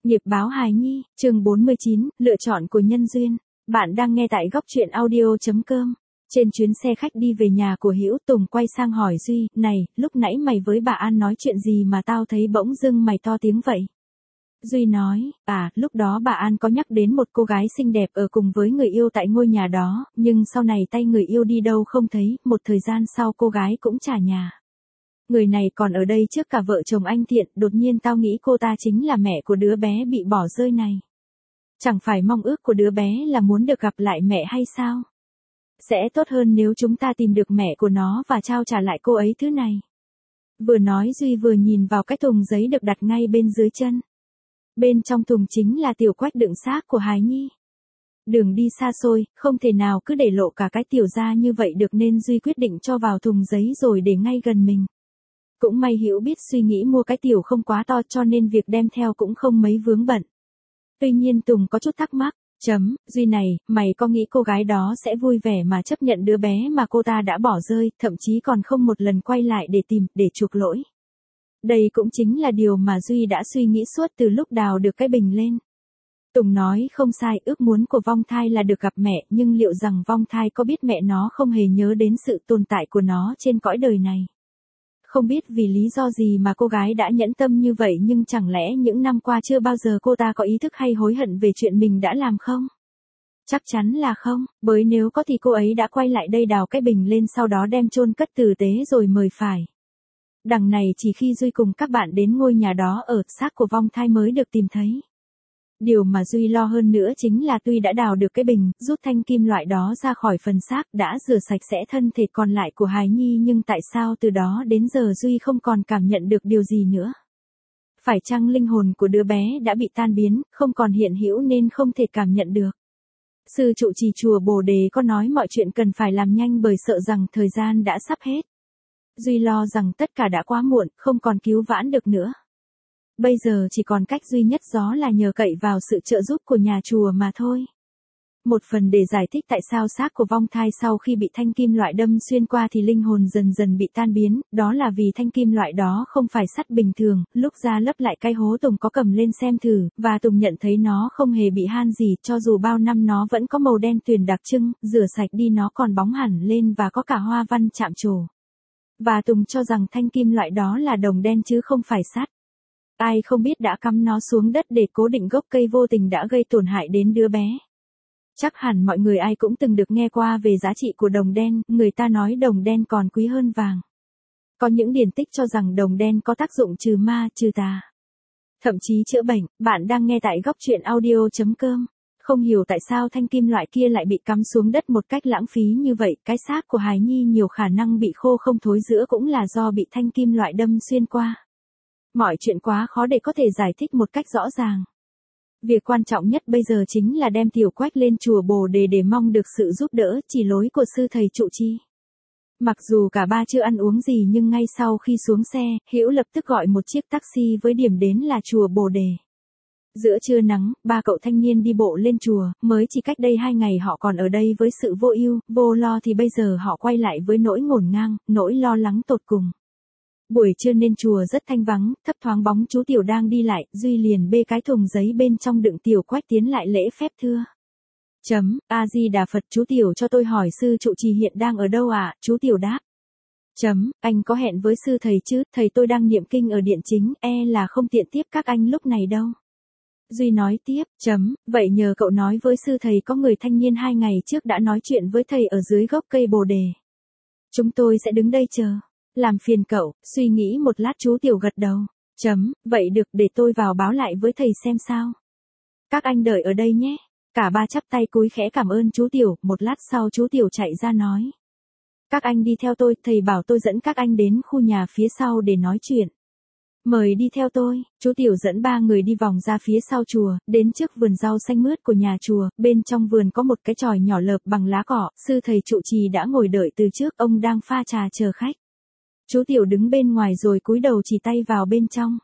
Nghiệp báo hài nhi, chương 49, lựa chọn của nhân duyên. Bạn đang nghe tại góc truyện audio.com. Trên chuyến xe khách đi về nhà của Hữu, Tùng quay sang hỏi Duy, này, lúc nãy mày với bà An nói chuyện gì mà tao thấy bỗng dưng mày to tiếng vậy? Duy nói, lúc đó bà An có nhắc đến một cô gái xinh đẹp ở cùng với người yêu tại ngôi nhà đó, nhưng sau này tay người yêu đi đâu không thấy, một thời gian sau cô gái cũng trả nhà. Người này còn ở đây trước cả vợ chồng anh Thiện, đột nhiên tao nghĩ cô ta chính là mẹ của đứa bé bị bỏ rơi này. Chẳng phải mong ước của đứa bé là muốn được gặp lại mẹ hay sao? Sẽ tốt hơn nếu chúng ta tìm được mẹ của nó và trao trả lại cô ấy thứ này. Vừa nói Duy vừa nhìn vào cái thùng giấy được đặt ngay bên dưới chân. Bên trong thùng chính là tiểu quách đựng xác của hài nhi. Đường đi xa xôi, không thể nào cứ để lộ cả cái tiểu ra như vậy được nên Duy quyết định cho vào thùng giấy rồi để ngay gần mình. Cũng may Hữu biết suy nghĩ mua cái tiểu không quá to cho nên việc đem theo cũng không mấy vướng bận. Tuy nhiên Tùng có chút thắc mắc, Duy này, mày có nghĩ cô gái đó sẽ vui vẻ mà chấp nhận đứa bé mà cô ta đã bỏ rơi, thậm chí còn không một lần quay lại để tìm, để chuộc lỗi. Đây cũng chính là điều mà Duy đã suy nghĩ suốt từ lúc đào được cái bình lên. Tùng nói không sai, ước muốn của vong thai là được gặp mẹ, nhưng liệu rằng vong thai có biết mẹ nó không hề nhớ đến sự tồn tại của nó trên cõi đời này? Không biết vì lý do gì mà cô gái đã nhẫn tâm như vậy, nhưng chẳng lẽ những năm qua chưa bao giờ cô ta có ý thức hay hối hận về chuyện mình đã làm không? Chắc chắn là không, bởi nếu có thì cô ấy đã quay lại đây đào cái bình lên sau đó đem chôn cất tử tế rồi mời phải. Đằng này chỉ khi Duy cùng các bạn đến ngôi nhà đó ở, xác của vong thai mới được tìm thấy. Điều mà Duy lo hơn nữa chính là tuy đã đào được cái bình, rút thanh kim loại đó ra khỏi phần xác, đã rửa sạch sẽ thân thể còn lại của hài nhi, nhưng tại sao từ đó đến giờ Duy không còn cảm nhận được điều gì nữa? Phải chăng linh hồn của đứa bé đã bị tan biến, không còn hiện hữu nên không thể cảm nhận được? Sư trụ trì chùa Bồ Đề có nói mọi chuyện cần phải làm nhanh bởi sợ rằng thời gian đã sắp hết. Duy lo rằng tất cả đã quá muộn, không còn cứu vãn được nữa. Bây giờ chỉ còn cách duy nhất đó là nhờ cậy vào sự trợ giúp của nhà chùa mà thôi. Một phần để giải thích tại sao xác của vong thai sau khi bị thanh kim loại đâm xuyên qua thì linh hồn dần dần bị tan biến, đó là vì thanh kim loại đó không phải sắt bình thường, lúc ra lấp lại cái hố Tùng có cầm lên xem thử, và Tùng nhận thấy nó không hề bị han gì, cho dù bao năm nó vẫn có màu đen tuyền đặc trưng, rửa sạch đi nó còn bóng hẳn lên và có cả hoa văn chạm trổ. Và Tùng cho rằng thanh kim loại đó là đồng đen chứ không phải sắt. Ai không biết đã cắm nó xuống đất để cố định gốc cây vô tình đã gây tổn hại đến đứa bé. Chắc hẳn mọi người ai cũng từng được nghe qua về giá trị của đồng đen, người ta nói đồng đen còn quý hơn vàng. Có những điển tích cho rằng đồng đen có tác dụng trừ ma, trừ tà. Thậm chí chữa bệnh. Bạn đang nghe tại góc truyện audio.com. Không hiểu tại sao thanh kim loại kia lại bị cắm xuống đất một cách lãng phí như vậy, cái xác của hài nhi nhiều khả năng bị khô không thối rữa cũng là do bị thanh kim loại đâm xuyên qua. Mọi chuyện quá khó để có thể giải thích một cách rõ ràng. Việc quan trọng nhất bây giờ chính là đem tiểu quách lên chùa Bồ Đề để mong được sự giúp đỡ, chỉ lối của sư thầy trụ trì. Mặc dù cả ba chưa ăn uống gì nhưng ngay sau khi xuống xe, Hữu lập tức gọi một chiếc taxi với điểm đến là chùa Bồ Đề. Giữa trưa nắng, ba cậu thanh niên đi bộ lên chùa, mới chỉ cách đây 2 ngày họ còn ở đây với sự vô ưu, vô lo thì bây giờ họ quay lại với nỗi ngổn ngang, nỗi lo lắng tột cùng. Buổi trưa nên chùa rất thanh vắng, thấp thoáng bóng chú tiểu đang đi lại, Duy liền bê cái thùng giấy bên trong đựng tiểu quách tiến lại lễ phép thưa. A Di Đà Phật, chú tiểu cho tôi hỏi sư trụ trì hiện đang ở đâu ạ? Chú tiểu đáp. Anh có hẹn với sư thầy chứ, thầy tôi đang niệm kinh ở điện chính, là không tiện tiếp các anh lúc này đâu. Duy nói tiếp, vậy nhờ cậu nói với sư thầy có người thanh niên 2 ngày trước đã nói chuyện với thầy ở dưới gốc cây bồ đề. Chúng tôi sẽ đứng đây chờ. Làm phiền cậu, suy nghĩ một lát chú tiểu gật đầu. Vậy được, để tôi vào báo lại với thầy xem sao. Các anh đợi ở đây nhé. Cả ba chắp tay cúi khẽ cảm ơn chú tiểu, một lát sau chú tiểu chạy ra nói. Các anh đi theo tôi, thầy bảo tôi dẫn các anh đến khu nhà phía sau để nói chuyện. Mời đi theo tôi, chú tiểu dẫn 3 người đi vòng ra phía sau chùa, đến trước vườn rau xanh mướt của nhà chùa, bên trong vườn có một cái chòi nhỏ lợp bằng lá cỏ, sư thầy trụ trì đã ngồi đợi từ trước, ông đang pha trà chờ khách. Chú tiểu đứng bên ngoài rồi cúi đầu chỉ tay vào bên trong.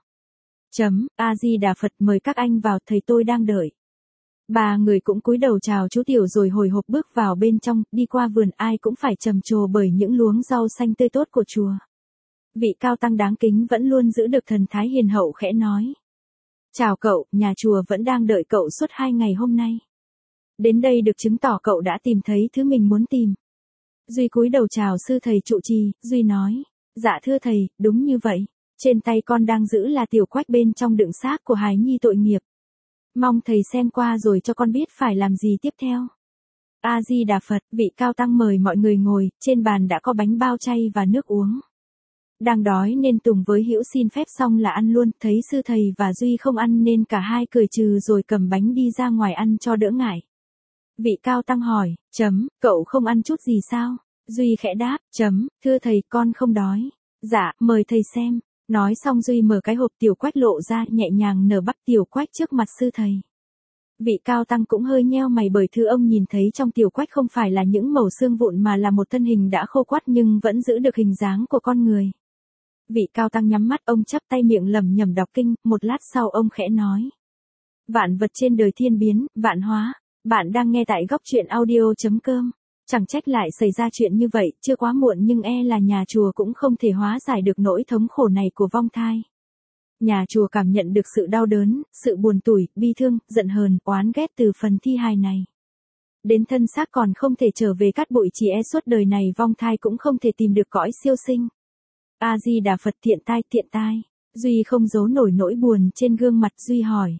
A Di Đà Phật, mời các anh vào, thầy tôi đang đợi. 3 người cũng cúi đầu chào chú tiểu rồi hồi hộp bước vào bên trong, đi qua vườn ai cũng phải trầm trồ bởi những luống rau xanh tươi tốt của chùa. Vị cao tăng đáng kính vẫn luôn giữ được thần thái hiền hậu khẽ nói. Chào cậu, nhà chùa vẫn đang đợi cậu suốt 2 ngày hôm nay. Đến đây được chứng tỏ cậu đã tìm thấy thứ mình muốn tìm. Duy cúi đầu chào sư thầy trụ trì, Duy nói. Dạ thưa thầy, đúng như vậy. Trên tay con đang giữ là tiểu quách bên trong đựng xác của hài nhi tội nghiệp. Mong thầy xem qua rồi cho con biết phải làm gì tiếp theo. A Di Đà Phật, vị cao tăng mời mọi người ngồi, trên bàn đã có bánh bao chay và nước uống. Đang đói nên Tùng với Hữu xin phép xong là ăn luôn, thấy sư thầy và Duy không ăn nên cả hai cười trừ rồi cầm bánh đi ra ngoài ăn cho đỡ ngại. Vị cao tăng hỏi, cậu không ăn chút gì sao? Duy khẽ đáp, thưa thầy con không đói. Dạ, mời thầy xem. Nói xong Duy mở cái hộp tiểu quách lộ ra nhẹ nhàng nở bắp tiểu quách trước mặt sư thầy. Vị cao tăng cũng hơi nheo mày bởi thứ ông nhìn thấy trong tiểu quách không phải là những mẩu xương vụn mà là một thân hình đã khô quắt nhưng vẫn giữ được hình dáng của con người. Vị cao tăng nhắm mắt ông chắp tay miệng lẩm nhẩm đọc kinh, một lát sau ông khẽ nói. Vạn vật trên đời thiên biến, vạn hóa. Bạn đang nghe tại góc truyện audio.com. Chẳng trách lại xảy ra chuyện như vậy, chưa quá muộn nhưng là nhà chùa cũng không thể hóa giải được nỗi thống khổ này của vong thai. Nhà chùa cảm nhận được sự đau đớn, sự buồn tủi, bi thương, giận hờn, oán ghét từ phần thi hài này. Đến thân xác còn không thể trở về cát bụi chỉ suốt đời này vong thai cũng không thể tìm được cõi siêu sinh. A Di Đà Phật thiện tai. Duy không giấu nổi nỗi buồn trên gương mặt Duy hỏi.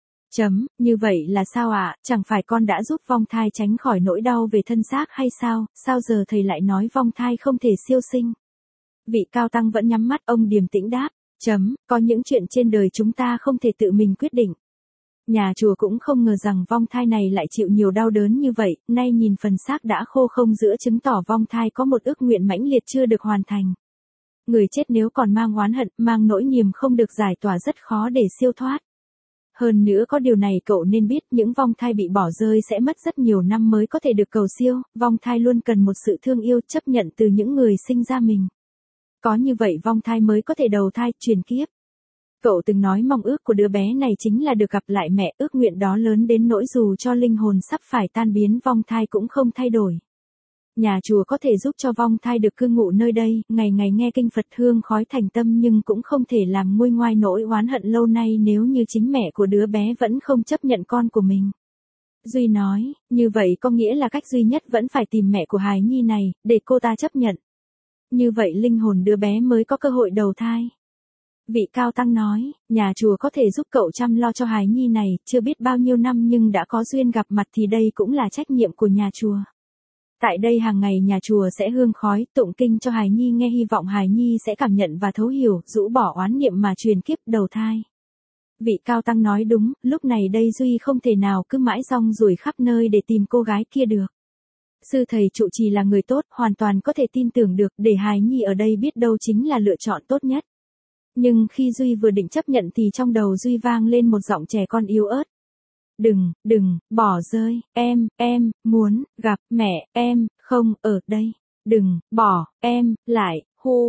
Như vậy là sao ạ? Chẳng phải con đã giúp vong thai tránh khỏi nỗi đau về thân xác hay sao? Sao giờ thầy lại nói vong thai không thể siêu sinh? Vị cao tăng vẫn nhắm mắt ông điềm tĩnh đáp. Có những chuyện trên đời chúng ta không thể tự mình quyết định. Nhà chùa cũng không ngờ rằng vong thai này lại chịu nhiều đau đớn như vậy, nay nhìn phần xác đã khô không giữa chứng tỏ vong thai có một ước nguyện mãnh liệt chưa được hoàn thành. Người chết nếu còn mang oán hận, mang nỗi niềm không được giải tỏa rất khó để siêu thoát. Hơn nữa có điều này cậu nên biết những vong thai bị bỏ rơi sẽ mất rất nhiều năm mới có thể được cầu siêu, vong thai luôn cần một sự thương yêu chấp nhận từ những người sinh ra mình. Có như vậy vong thai mới có thể đầu thai, truyền kiếp. Cậu từng nói mong ước của đứa bé này chính là được gặp lại mẹ, ước nguyện đó lớn đến nỗi dù cho linh hồn sắp phải tan biến vong thai cũng không thay đổi. Nhà chùa có thể giúp cho vong thai được cư ngụ nơi đây, ngày ngày nghe kinh Phật hương khói thành tâm nhưng cũng không thể làm nguôi ngoai nỗi oán hận lâu nay nếu như chính mẹ của đứa bé vẫn không chấp nhận con của mình. Duy nói, như vậy có nghĩa là cách duy nhất vẫn phải tìm mẹ của hài nhi này, để cô ta chấp nhận. Như vậy linh hồn đứa bé mới có cơ hội đầu thai. Vị cao tăng nói, nhà chùa có thể giúp cậu chăm lo cho hài nhi này, chưa biết bao nhiêu năm nhưng đã có duyên gặp mặt thì đây cũng là trách nhiệm của nhà chùa. Tại đây hàng ngày nhà chùa sẽ hương khói, tụng kinh cho hài nhi nghe hy vọng hài nhi sẽ cảm nhận và thấu hiểu, rũ bỏ oán niệm mà truyền kiếp đầu thai. Vị cao tăng nói đúng, lúc này đây Duy không thể nào cứ mãi rong ruổi khắp nơi để tìm cô gái kia được. Sư thầy trụ trì là người tốt, hoàn toàn có thể tin tưởng được, để hài nhi ở đây biết đâu chính là lựa chọn tốt nhất. Nhưng khi Duy vừa định chấp nhận thì trong đầu Duy vang lên một giọng trẻ con yếu ớt. Đừng, bỏ rơi, em, muốn, gặp, mẹ, em, không, ở đây. Đừng, bỏ, em, lại,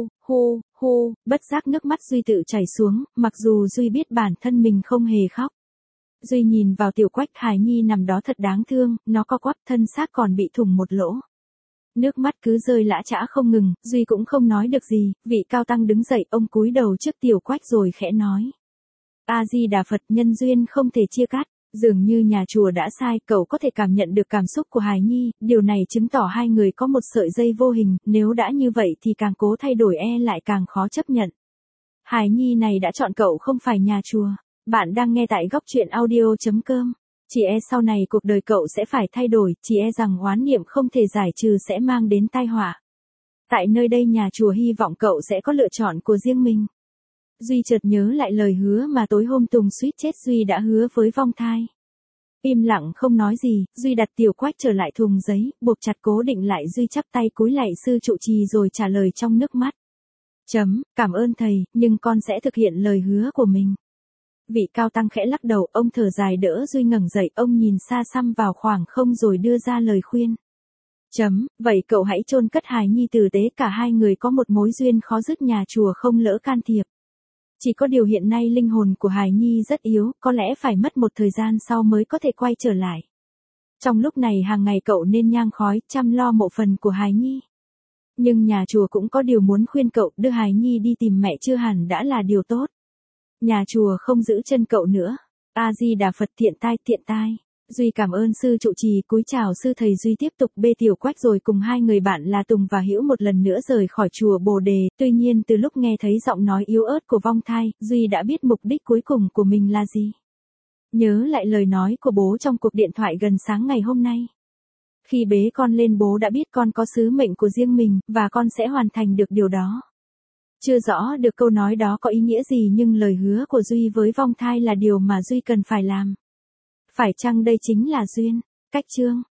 hu, bất giác nước mắt Duy tự chảy xuống, mặc dù Duy biết bản thân mình không hề khóc. Duy nhìn vào tiểu quách hài nhi nằm đó thật đáng thương, nó co quắp thân xác còn bị thủng một lỗ. Nước mắt cứ rơi lã chã không ngừng, Duy cũng không nói được gì, vị cao tăng đứng dậy ông cúi đầu trước tiểu quách rồi khẽ nói. A Di Đà Phật nhân duyên không thể chia cắt. Dường như nhà chùa đã sai, cậu có thể cảm nhận được cảm xúc của hài nhi, điều này chứng tỏ hai người có một sợi dây vô hình, nếu đã như vậy thì càng cố thay đổi lại càng khó chấp nhận. Hài nhi này đã chọn cậu không phải nhà chùa. Bạn đang nghe tại góc truyện audio.com. Chỉ sau này cuộc đời cậu sẽ phải thay đổi, chỉ rằng oán niệm không thể giải trừ sẽ mang đến tai họa. Tại nơi đây nhà chùa hy vọng cậu sẽ có lựa chọn của riêng mình. Duy chợt nhớ lại lời hứa mà tối hôm Tùng suýt chết Duy đã hứa với vong thai. Im lặng không nói gì, Duy đặt tiểu quách trở lại thùng giấy, buộc chặt cố định lại Duy chắp tay cúi lạy sư trụ trì rồi trả lời trong nước mắt. Cảm ơn thầy, nhưng con sẽ thực hiện lời hứa của mình. Vị cao tăng khẽ lắc đầu, ông thở dài đỡ Duy ngẩng dậy, ông nhìn xa xăm vào khoảng không rồi đưa ra lời khuyên. Vậy cậu hãy chôn cất hài nhi tử tế, cả hai người có một mối duyên khó dứt, nhà chùa không lỡ can thiệp. Chỉ có điều hiện nay linh hồn của hài nhi rất yếu, có lẽ phải mất một thời gian sau mới có thể quay trở lại. Trong lúc này hàng ngày cậu nên nhang khói, chăm lo mộ phần của hài nhi. Nhưng nhà chùa cũng có điều muốn khuyên cậu, đưa hài nhi đi tìm mẹ chưa hẳn đã là điều tốt. Nhà chùa không giữ chân cậu nữa. A Di Đà Phật, thiện tai. Duy cảm ơn sư trụ trì, cúi chào sư thầy. Duy tiếp tục bê tiểu quách rồi cùng hai người bạn là Tùng và Hữu một lần nữa rời khỏi chùa Bồ Đề. Tuy nhiên từ lúc nghe thấy giọng nói yếu ớt của Vong Thai, Duy đã biết mục đích cuối cùng của mình là gì. Nhớ lại lời nói của bố trong cuộc điện thoại gần sáng ngày hôm nay. Khi bế con lên bố đã biết con có sứ mệnh của riêng mình, và con sẽ hoàn thành được điều đó. Chưa rõ được câu nói đó có ý nghĩa gì nhưng lời hứa của Duy với Vong Thai là điều mà Duy cần phải làm. Phải chăng đây chính là duyên? Cách chương